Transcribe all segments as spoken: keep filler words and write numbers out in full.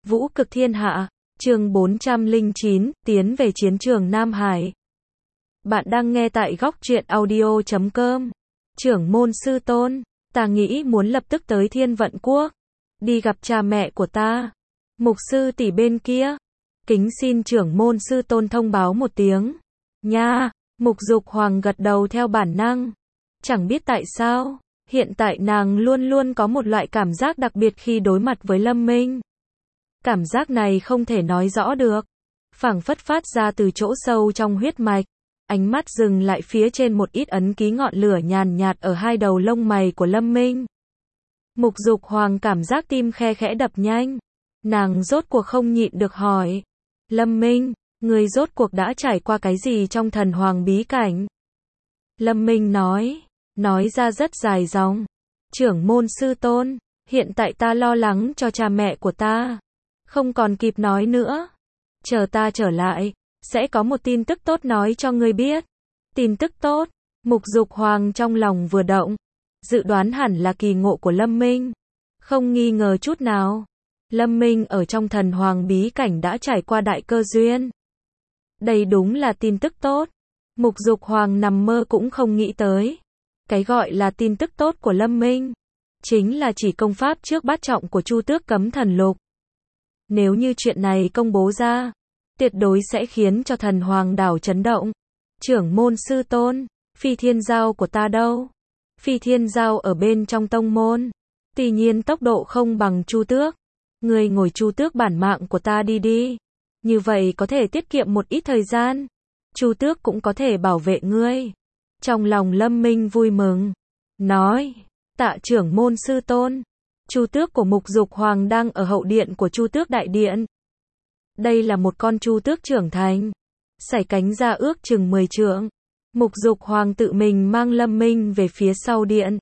Vũ cực thiên hạ, chương bốn trăm lẻ chín, tiến về chiến trường Nam Hải. Bạn đang nghe tại góc truyện audio chấm com. Trưởng môn sư tôn, ta nghĩ muốn lập tức tới Thiên Vận Quốc, đi gặp cha mẹ của ta. Mục sư tỷ bên kia, kính xin trưởng môn sư tôn thông báo một tiếng. Nha, Mục Dục Hoàng gật đầu theo bản năng. Chẳng biết tại sao, hiện tại nàng luôn luôn có một loại cảm giác đặc biệt khi đối mặt với Lâm Minh. Cảm giác này không thể nói rõ được, phảng phất phát ra từ chỗ sâu trong huyết mạch. Ánh mắt dừng lại phía trên một ít ấn ký ngọn lửa nhàn nhạt ở hai đầu lông mày của Lâm Minh. Mục Dục Hoàng cảm giác tim khe khẽ đập nhanh. Nàng rốt cuộc không nhịn được hỏi. Lâm Minh, người rốt cuộc đã trải qua cái gì trong thần hoàng bí cảnh? Lâm Minh nói, nói ra rất dài dòng. Trưởng môn sư tôn, hiện tại ta lo lắng cho cha mẹ của ta. Không còn kịp nói nữa. Chờ ta trở lại, sẽ có một tin tức tốt nói cho ngươi biết. Tin tức tốt, Mục Dục Hoàng trong lòng vừa động. Dự đoán hẳn là kỳ ngộ của Lâm Minh. Không nghi ngờ chút nào. Lâm Minh ở trong thần hoàng bí cảnh đã trải qua đại cơ duyên. Đây đúng là tin tức tốt. Mục Dục Hoàng nằm mơ cũng không nghĩ tới. Cái gọi là tin tức tốt của Lâm Minh, chính là chỉ công pháp trước bát trọng của Chu Tước Cấm Thần Lục. Nếu như chuyện này công bố ra, tuyệt đối sẽ khiến cho thần hoàng đảo chấn động. Trưởng môn sư tôn, Phi Thiên Giao của ta đâu? Phi Thiên Giao ở bên trong tông môn. Tuy nhiên tốc độ không bằng Chu Tước. Ngươi ngồi Chu Tước bản mạng của ta đi đi. Như vậy có thể tiết kiệm một ít thời gian. Chu Tước cũng có thể bảo vệ ngươi. Trong lòng Lâm Minh vui mừng. Nói, tạ trưởng môn sư tôn. Chu Tước của Mục Dục Hoàng đang ở hậu điện của Chu Tước Đại Điện. Đây là một con Chu Tước trưởng thành. Sải cánh ra ước chừng mười trượng. Mục Dục Hoàng tự mình mang Lâm Minh về phía sau điện.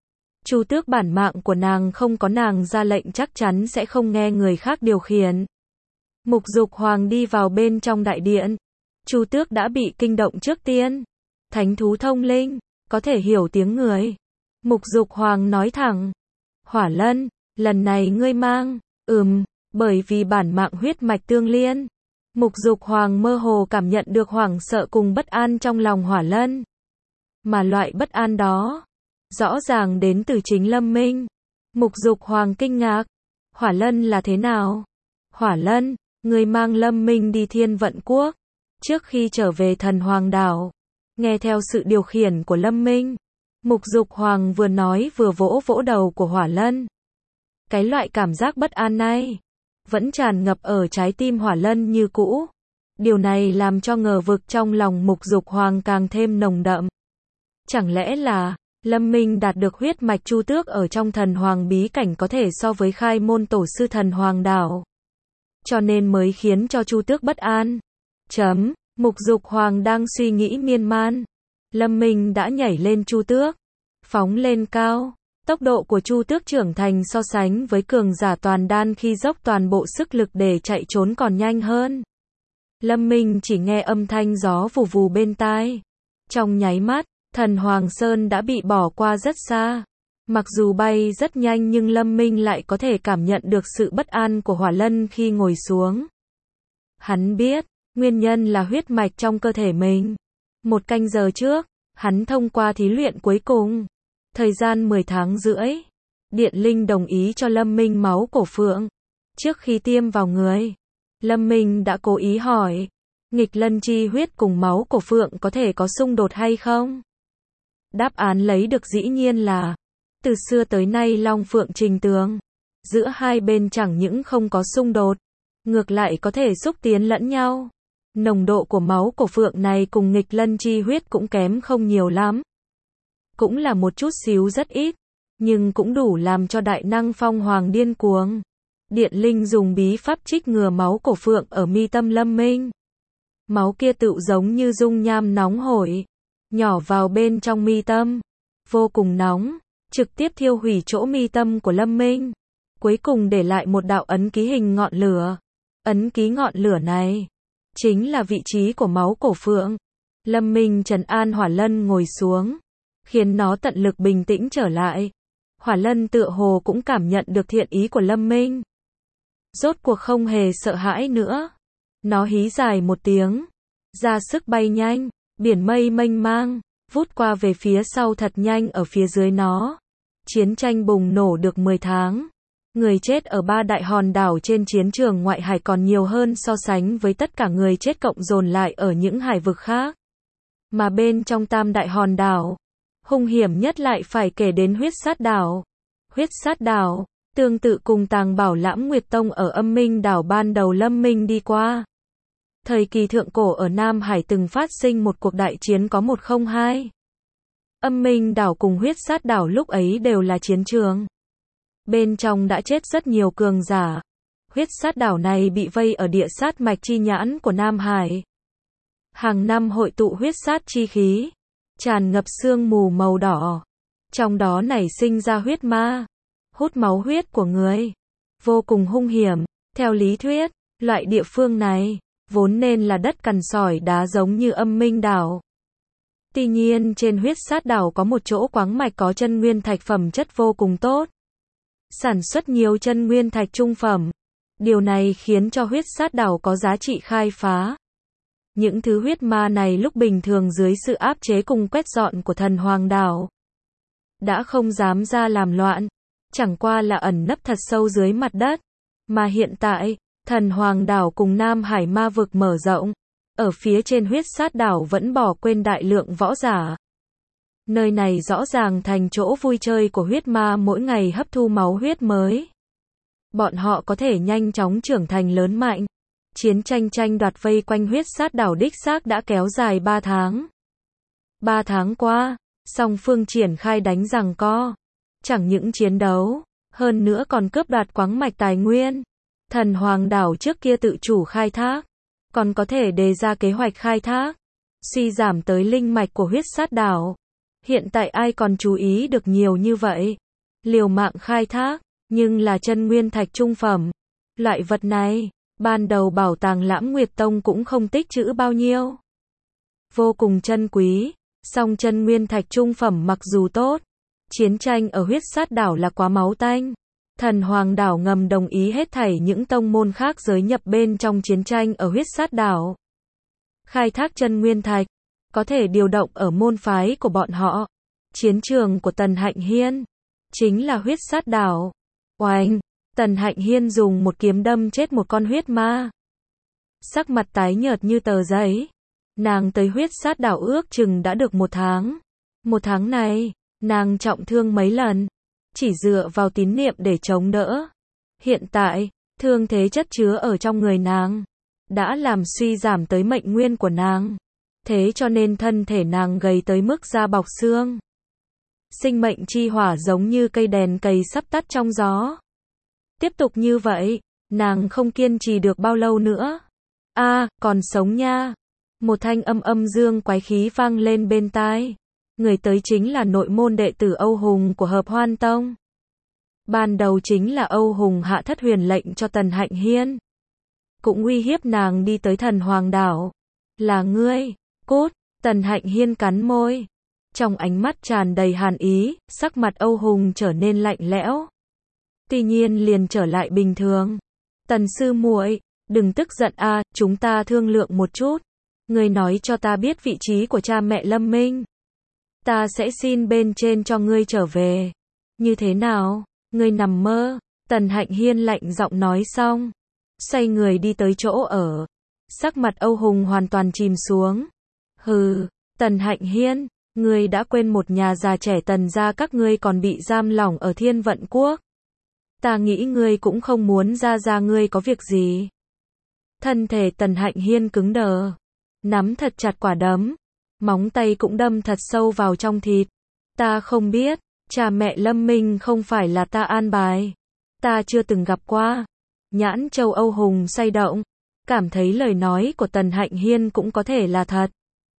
Chu Tước bản mạng của nàng không có nàng ra lệnh chắc chắn sẽ không nghe người khác điều khiển. Mục Dục Hoàng đi vào bên trong đại điện. Chu Tước đã bị kinh động trước tiên. Thánh thú thông linh, có thể hiểu tiếng người. Mục Dục Hoàng nói thẳng. Hỏa Lân, lần này ngươi mang, ừm, bởi vì bản mạng huyết mạch tương liên. Mục Dục Hoàng mơ hồ cảm nhận được hoảng sợ cùng bất an trong lòng Hỏa Lân. Mà loại bất an đó, rõ ràng đến từ chính Lâm Minh. Mục Dục Hoàng kinh ngạc. Hỏa Lân là thế nào? Hỏa Lân, ngươi mang Lâm Minh đi Thiên Vận Quốc. Trước khi trở về thần hoàng đảo, nghe theo sự điều khiển của Lâm Minh. Mục Dục Hoàng vừa nói vừa vỗ vỗ đầu của Hỏa Lân. Cái loại cảm giác bất an này vẫn tràn ngập ở trái tim Hỏa Lân như cũ. Điều này làm cho ngờ vực trong lòng Mục Dục Hoàng càng thêm nồng đậm. Chẳng lẽ là Lâm Minh đạt được huyết mạch Chu Tước ở trong thần hoàng bí cảnh có thể so với khai môn tổ sư thần hoàng đảo, cho nên mới khiến cho Chu Tước bất an. Chấm, Mục Dục Hoàng đang suy nghĩ miên man. Lâm Minh đã nhảy lên Chu Tước, phóng lên cao. Tốc độ của Chu Tước trưởng thành so sánh với cường giả toàn đan khi dốc toàn bộ sức lực để chạy trốn còn nhanh hơn. Lâm Minh chỉ nghe âm thanh gió vù vù bên tai. Trong nháy mắt, thần Hoàng Sơn đã bị bỏ qua rất xa. Mặc dù bay rất nhanh nhưng Lâm Minh lại có thể cảm nhận được sự bất an của Hỏa Lân khi ngồi xuống. Hắn biết, nguyên nhân là huyết mạch trong cơ thể mình. Một canh giờ trước, hắn thông qua thí luyện cuối cùng. Thời gian mười tháng rưỡi. Điện Linh đồng ý cho Lâm Minh máu cổ phượng. Trước khi tiêm vào người, Lâm Minh đã cố ý hỏi. Nghịch lân chi huyết cùng máu cổ phượng có thể có xung đột hay không? Đáp án lấy được dĩ nhiên là, từ xưa tới nay Long Phượng Trình Tường, giữa hai bên chẳng những không có xung đột, ngược lại có thể xúc tiến lẫn nhau. Nồng độ của máu cổ phượng này cùng nghịch lân chi huyết cũng kém không nhiều lắm. Cũng là một chút xíu rất ít, nhưng cũng đủ làm cho đại năng Phong Hoàng điên cuồng. Điện Linh dùng bí pháp trích ngừa máu cổ phượng ở mi tâm Lâm Minh. Máu kia tựu giống như dung nham nóng hổi, nhỏ vào bên trong mi tâm, vô cùng nóng, trực tiếp thiêu hủy chỗ mi tâm của Lâm Minh. Cuối cùng để lại một đạo ấn ký hình ngọn lửa. Ấn ký ngọn lửa này chính là vị trí của máu cổ phượng. Lâm Minh trấn an Hỏa Lân ngồi xuống, khiến nó tận lực bình tĩnh trở lại. Hỏa Lân tựa hồ cũng cảm nhận được thiện ý của Lâm Minh. rốt cuộc không hề sợ hãi nữa. Nó hí dài một tiếng, ra sức bay nhanh, biển mây mênh mang, vút qua về phía sau thật nhanh ở phía dưới nó. Chiến tranh bùng nổ được mười tháng. Người chết ở ba đại hòn đảo trên chiến trường ngoại hải còn nhiều hơn so sánh với tất cả người chết cộng dồn lại ở những hải vực khác. Mà bên trong tam đại hòn đảo, hung hiểm nhất lại phải kể đến huyết sát đảo. Huyết sát đảo, tương tự cùng Tàng Bảo Lãm Nguyệt Tông ở Âm Minh đảo ban đầu Lâm Minh đi qua. Thời kỳ thượng cổ ở Nam Hải từng phát sinh một cuộc đại chiến có một không hai. Âm Minh đảo cùng huyết sát đảo lúc ấy đều là chiến trường. Bên trong đã chết rất nhiều cường giả. Huyết sát đảo này bị vây ở địa sát mạch chi nhãn của Nam Hải. Hàng năm hội tụ huyết sát chi khí, tràn ngập sương mù màu đỏ. Trong đó nảy sinh ra huyết ma, hút máu huyết của người. Vô cùng hung hiểm. Theo lý thuyết, loại địa phương này, vốn nên là đất cằn sỏi đá giống như Âm Minh đảo. Tuy nhiên trên huyết sát đảo có một chỗ khoáng mạch có chân nguyên thạch phẩm chất vô cùng tốt. Sản xuất nhiều chân nguyên thạch trung phẩm. Điều này khiến cho huyết sát đảo có giá trị khai phá. Những thứ huyết ma này lúc bình thường dưới sự áp chế cùng quét dọn của thần hoàng đảo, đã không dám ra làm loạn, chẳng qua là ẩn nấp thật sâu dưới mặt đất. Mà hiện tại, thần hoàng đảo cùng Nam Hải ma vực mở rộng, ở phía trên huyết sát đảo vẫn bỏ quên đại lượng võ giả. Nơi này rõ ràng thành chỗ vui chơi của huyết ma mỗi ngày hấp thu máu huyết mới. Bọn họ có thể nhanh chóng trưởng thành lớn mạnh. Chiến tranh tranh đoạt vây quanh huyết sát đảo đích xác đã kéo dài ba tháng. ba tháng qua, song phương triển khai đánh giằng co. Chẳng những chiến đấu, hơn nữa còn cướp đoạt khoáng mạch tài nguyên. Thần hoàng đảo trước kia tự chủ khai thác, còn có thể đề ra kế hoạch khai thác, suy giảm tới linh mạch của huyết sát đảo. Hiện tại ai còn chú ý được nhiều như vậy? Liều mạng khai thác, nhưng là chân nguyên thạch trung phẩm. Loại vật này, ban đầu bảo tàng Lãm Nguyệt Tông cũng không tích trữ bao nhiêu. Vô cùng chân quý, song chân nguyên thạch trung phẩm mặc dù tốt, chiến tranh ở huyết sát đảo là quá máu tanh. Thần hoàng đảo ngầm đồng ý hết thảy những tông môn khác giới nhập bên trong chiến tranh ở huyết sát đảo. Khai thác chân nguyên thạch, có thể điều động ở môn phái của bọn họ. Chiến trường của Tần Hạnh Hiên, chính là huyết sát đảo. Oanh! Tần Hạnh Hiên dùng một kiếm đâm chết một con huyết ma. Sắc mặt tái nhợt như tờ giấy. Nàng tới huyết sát đảo ước chừng đã được một tháng. Một tháng này, nàng trọng thương mấy lần. Chỉ dựa vào tín niệm để chống đỡ. Hiện tại, thương thế chất chứa ở trong người nàng, đã làm suy giảm tới mệnh nguyên của nàng. Thế cho nên thân thể nàng gầy tới mức da bọc xương. Sinh mệnh chi hỏa giống như cây đèn cầy sắp tắt trong gió. Tiếp tục như vậy, nàng không kiên trì được bao lâu nữa. A, à, còn sống nha. Một thanh âm âm dương quái khí vang lên bên tai. Người tới chính là nội môn đệ tử Âu Hùng của Hợp Hoan Tông. Ban đầu chính là Âu Hùng hạ thất huyền lệnh cho Tần Hạnh Hiên, cũng uy hiếp nàng đi tới thần hoàng đảo. Là ngươi, cút. Tần Hạnh Hiên cắn môi. Trong ánh mắt tràn đầy hàn ý, sắc mặt Âu Hùng trở nên lạnh lẽo. Tuy nhiên liền trở lại bình thường. Tần sư muội, đừng tức giận a, à, chúng ta thương lượng một chút. Ngươi nói cho ta biết vị trí của cha mẹ Lâm Minh. Ta sẽ xin bên trên cho ngươi trở về. Như thế nào? Ngươi nằm mơ. Tần Hạnh Hiên lạnh giọng nói xong, xoay người đi tới chỗ ở. Sắc mặt Âu Hùng hoàn toàn chìm xuống. Hừ, Tần Hạnh Hiên, ngươi đã quên một nhà già trẻ Tần gia các ngươi còn bị giam lỏng ở Thiên Vận Quốc. Ta nghĩ ngươi cũng không muốn ra ra ngươi có việc gì. Thân thể Tần Hạnh Hiên cứng đờ, nắm thật chặt quả đấm, móng tay cũng đâm thật sâu vào trong thịt. Ta không biết, cha mẹ Lâm Minh không phải là ta an bài. Ta chưa từng gặp qua. Nhãn châu Âu Hùng xoay động, cảm thấy lời nói của Tần Hạnh Hiên cũng có thể là thật.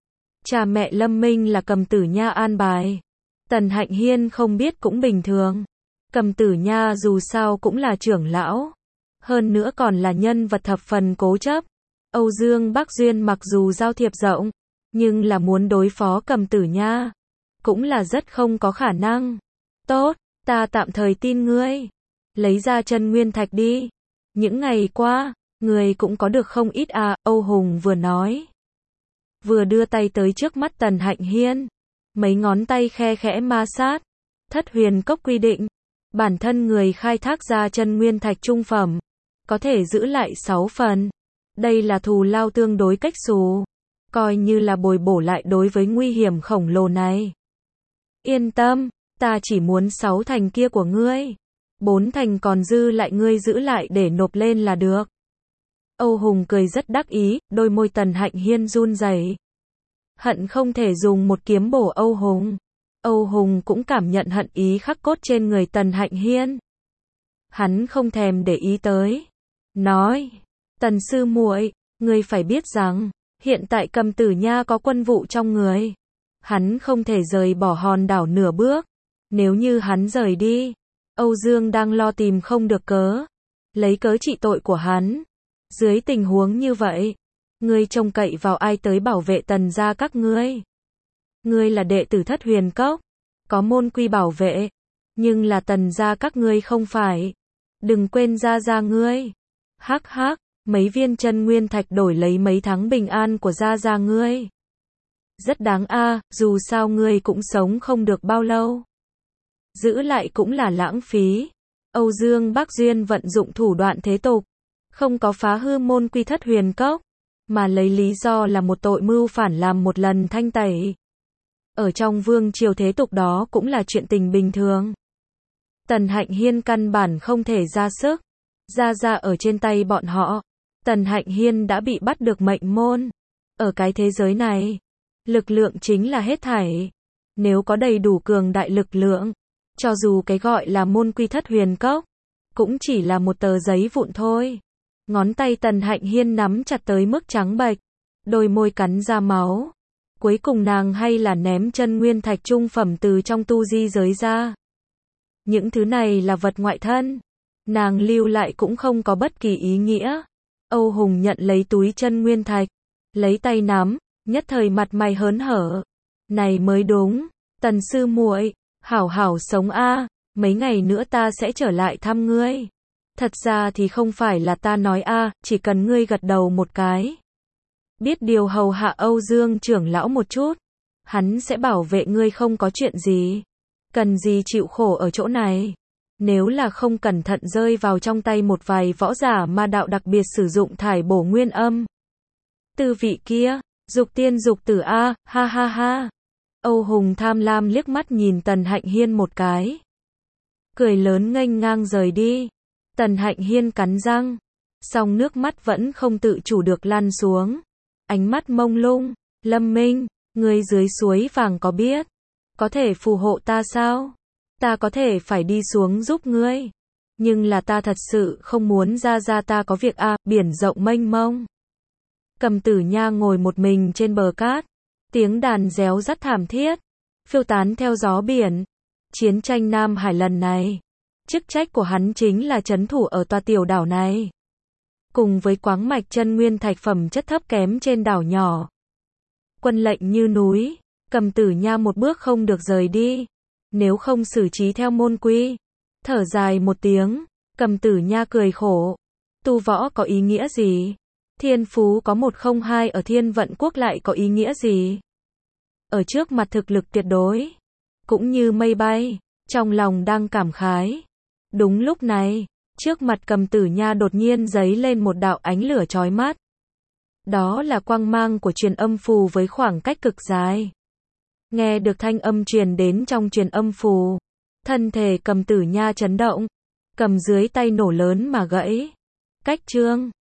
Cha mẹ Lâm Minh là Cầm Tử Nha an bài. Tần Hạnh Hiên không biết cũng bình thường. Cầm Tử Nha dù sao cũng là trưởng lão, hơn nữa còn là nhân vật thập phần cố chấp. Âu Dương Bắc Duyên mặc dù giao thiệp rộng, nhưng là muốn đối phó Cầm Tử Nha, cũng là rất không có khả năng. Tốt, ta tạm thời tin ngươi. Lấy ra chân nguyên thạch đi. Những ngày qua, người cũng có được không ít à, Âu Hùng vừa nói. Vừa đưa tay tới trước mắt Tần Hạnh Hiên. Mấy ngón tay khe khẽ ma sát. Thất huyền cốc quy định, bản thân người khai thác ra chân nguyên thạch trung phẩm, có thể giữ lại sáu phần. Đây là thù lao tương đối cách xù, coi như là bồi bổ lại đối với nguy hiểm khổng lồ này. Yên tâm, ta chỉ muốn sáu thành kia của ngươi. Bốn thành còn dư lại ngươi giữ lại để nộp lên là được. Âu Hùng cười rất đắc ý, đôi môi Tần Hạnh Hiên run rẩy. Hận không thể dùng một kiếm bổ Âu Hùng. Âu Hùng cũng cảm nhận hận ý khắc cốt trên người Tần Hạnh Hiên. Hắn không thèm để ý tới. Nói, Tần sư muội, ngươi phải biết rằng, hiện tại Cầm Tử Nha có quân vụ trong người. Hắn không thể rời bỏ hòn đảo nửa bước. Nếu như hắn rời đi, Âu Dương đang lo tìm không được cớ. Lấy cớ trị tội của hắn. Dưới tình huống như vậy, ngươi trông cậy vào ai tới bảo vệ Tần gia các ngươi? Ngươi là đệ tử Thất Huyền Cốc, có môn quy bảo vệ, nhưng là Tần gia các ngươi không phải. Đừng quên gia gia ngươi. Hắc hắc, mấy viên chân nguyên thạch đổi lấy mấy tháng bình an của gia gia ngươi. Rất đáng a, dù sao ngươi cũng sống không được bao lâu. Giữ lại cũng là lãng phí. Âu Dương Bắc Duyên vận dụng thủ đoạn thế tục, không có phá hư môn quy Thất Huyền Cốc, mà lấy lý do là một tội mưu phản làm một lần thanh tẩy. Ở trong vương triều thế tục đó cũng là chuyện tình bình thường. Tần Hạnh Hiên căn bản không thể ra sức. Ra ra ở trên tay bọn họ. Tần Hạnh Hiên đã bị bắt được mệnh môn. Ở cái thế giới này, lực lượng chính là hết thảy. Nếu có đầy đủ cường đại lực lượng, cho dù cái gọi là môn quy Thất Huyền Cốc, cũng chỉ là một tờ giấy vụn thôi. Ngón tay Tần Hạnh Hiên nắm chặt tới mức trắng bệch, đôi môi cắn ra máu. Cuối cùng nàng hay là ném chân nguyên thạch trung phẩm từ trong tu di giới ra. Những thứ này là vật ngoại thân, nàng lưu lại cũng không có bất kỳ ý nghĩa. Âu Hùng nhận lấy túi chân nguyên thạch, lấy tay nắm, nhất thời mặt mày hớn hở. Này mới đúng, Tần sư muội, hảo hảo sống a, mấy ngày nữa ta sẽ trở lại thăm ngươi. Thật ra thì không phải là ta nói a, chỉ cần ngươi gật đầu một cái. Biết điều hầu hạ Âu Dương trưởng lão một chút, hắn sẽ bảo vệ ngươi không có chuyện gì. Cần gì chịu khổ ở chỗ này. Nếu là không cẩn thận rơi vào trong tay một vài võ giả ma đạo đặc biệt sử dụng thải bổ nguyên âm. Tư vị kia, dục tiên dục tử a, ha ha ha. Âu Hùng tham lam liếc mắt nhìn Tần Hạnh Hiên một cái. Cười lớn nghênh ngang rời đi. Tần Hạnh Hiên cắn răng, song nước mắt vẫn không tự chủ được lăn xuống. Ánh mắt mông lung, Lâm Minh, ngươi dưới suối vàng có biết, có thể phù hộ ta sao? Ta có thể phải đi xuống giúp ngươi. Nhưng là ta thật sự không muốn ra ra ta có việc a, à, biển rộng mênh mông. Cầm Tử Nha ngồi một mình trên bờ cát, tiếng đàn réo rắt thảm thiết, phiêu tán theo gió biển. Chiến tranh Nam Hải lần này, chức trách của hắn chính là trấn thủ ở tòa tiểu đảo này. Cùng với quáng mạch chân nguyên thạch phẩm chất thấp kém trên đảo nhỏ. Quân lệnh như núi, Cầm Tử Nha một bước không được rời đi. Nếu không xử trí theo môn quy. Thở dài một tiếng, Cầm Tử Nha cười khổ. Tu võ có ý nghĩa gì? Thiên phú có một không hai ở Thiên Vận Quốc lại có ý nghĩa gì? Ở trước mặt thực lực tuyệt đối, cũng như mây bay, trong lòng đang cảm khái. Đúng lúc này, trước mặt Cầm Tử Nha đột nhiên giấy lên một đạo ánh lửa chói mắt. Đó là quang mang của truyền âm phù với khoảng cách cực dài. Nghe được thanh âm truyền đến trong truyền âm phù, thân thể Cầm Tử Nha chấn động, cầm dưới tay nổ lớn mà gãy. Cách chương